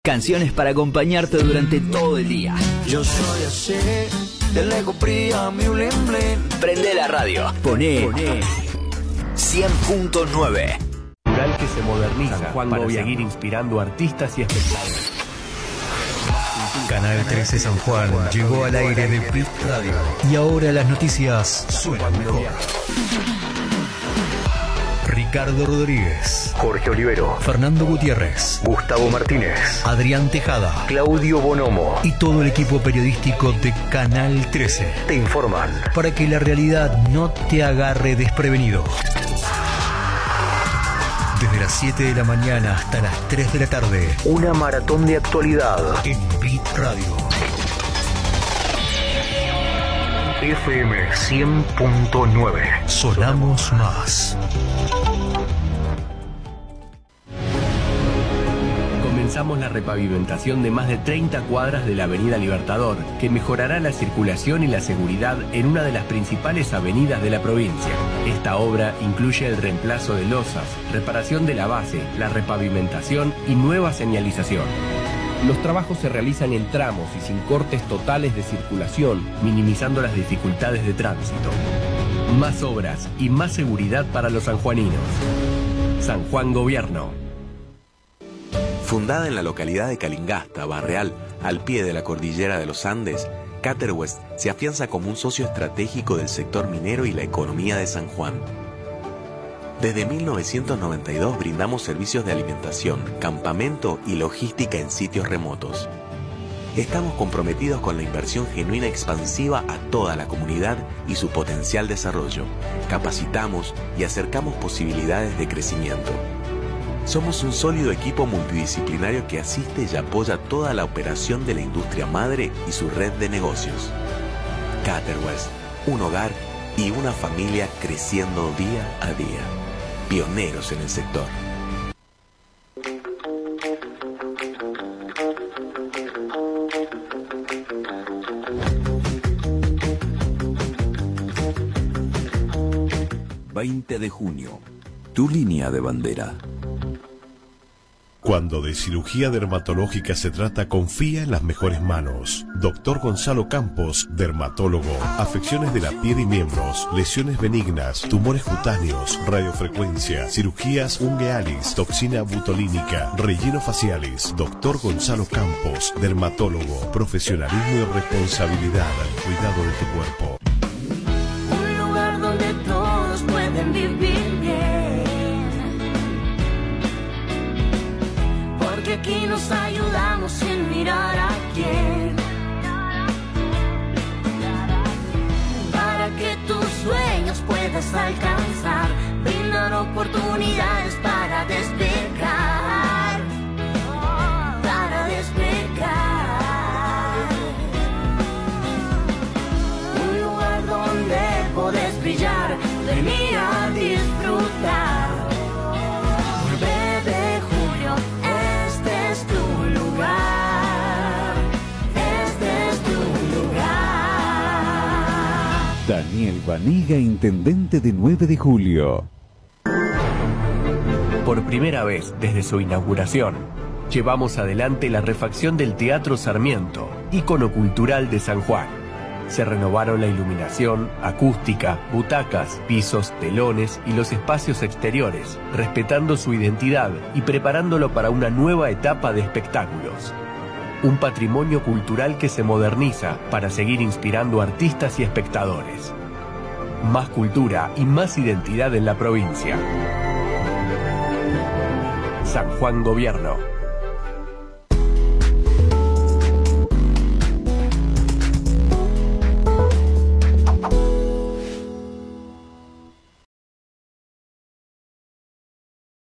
Canciones para acompañarte durante todo el día. Yo soy así, de lejos brilla mi bling bling. Prende la radio, poné 100.9. Cultural que se moderniza San Juan para Gobierno. seguir inspirando artistas y espectadores. Canal 13 San Juan llegó al aire de Bit Radio. Y ahora las noticias suenan mejor. Ricardo Rodríguez, Jorge Olivero, Fernando Gutiérrez, Gustavo Martínez, Adrián Tejada Claudio Bonomo y todo el equipo periodístico de Canal 13 te informan. para que la realidad no te agarre desprevenido. Desde las 7 de la mañana hasta las 3 de la tarde Una maratón de actualidad. en Bit Radio. FM 100.9. Sonamos más. Comenzamos la repavimentación de más de 30 cuadras de la Avenida Libertador, que mejorará la circulación y la seguridad en una de las principales avenidas de la provincia. Esta obra incluye el reemplazo de losas, reparación de la base, la repavimentación y nueva señalización. Los trabajos se realizan en tramos y sin cortes totales de circulación, minimizando las dificultades de tránsito. Más obras y más seguridad para los sanjuaninos. San Juan Gobierno. Fundada en la localidad de Calingasta, Barreal, al pie de la cordillera de los Andes, Caterwest se afianza como un socio estratégico del sector minero y la economía de San Juan. Desde 1992 brindamos servicios de alimentación, campamento y logística en sitios remotos. Estamos comprometidos con la inversión genuina expansiva a toda la comunidad y su potencial desarrollo. Capacitamos y acercamos posibilidades de crecimiento. Somos un sólido equipo multidisciplinario que asiste y apoya toda la operación de la industria madre y su red de negocios. Caterwest, un hogar y una familia creciendo día a día. Pioneros en el sector. ...20 de junio... tu línea de bandera. Cuando de cirugía dermatológica se trata, confía en las mejores manos. Dr. Gonzalo Campos, dermatólogo. Afecciones de la piel y miembros, lesiones benignas, tumores cutáneos, radiofrecuencia, cirugías unguealis, toxina butolínica, relleno facialis. Dr. Gonzalo Campos, dermatólogo. Profesionalismo y responsabilidad al cuidado de tu cuerpo. Un lugar donde todos pueden vivir bien. Porque aquí nos ayudamos sin mirar a quién. Para que tus sueños puedas alcanzar, brindar oportunidades para despegar. Para despegar. Un lugar donde podés brillar, venir a disfrutar. 9 de julio, este es tu lugar. Este es tu lugar. Daniel Vaniga, intendente de 9 de julio. Por primera vez desde su inauguración, llevamos adelante la refacción del Teatro Sarmiento, ícono cultural de San Juan. Se renovaron la iluminación, acústica, butacas, pisos, telones y los espacios exteriores, respetando su identidad y preparándolo para una nueva etapa de espectáculos. Un patrimonio cultural que se moderniza para seguir inspirando artistas y espectadores. Más cultura y más identidad en la provincia. San Juan Gobierno.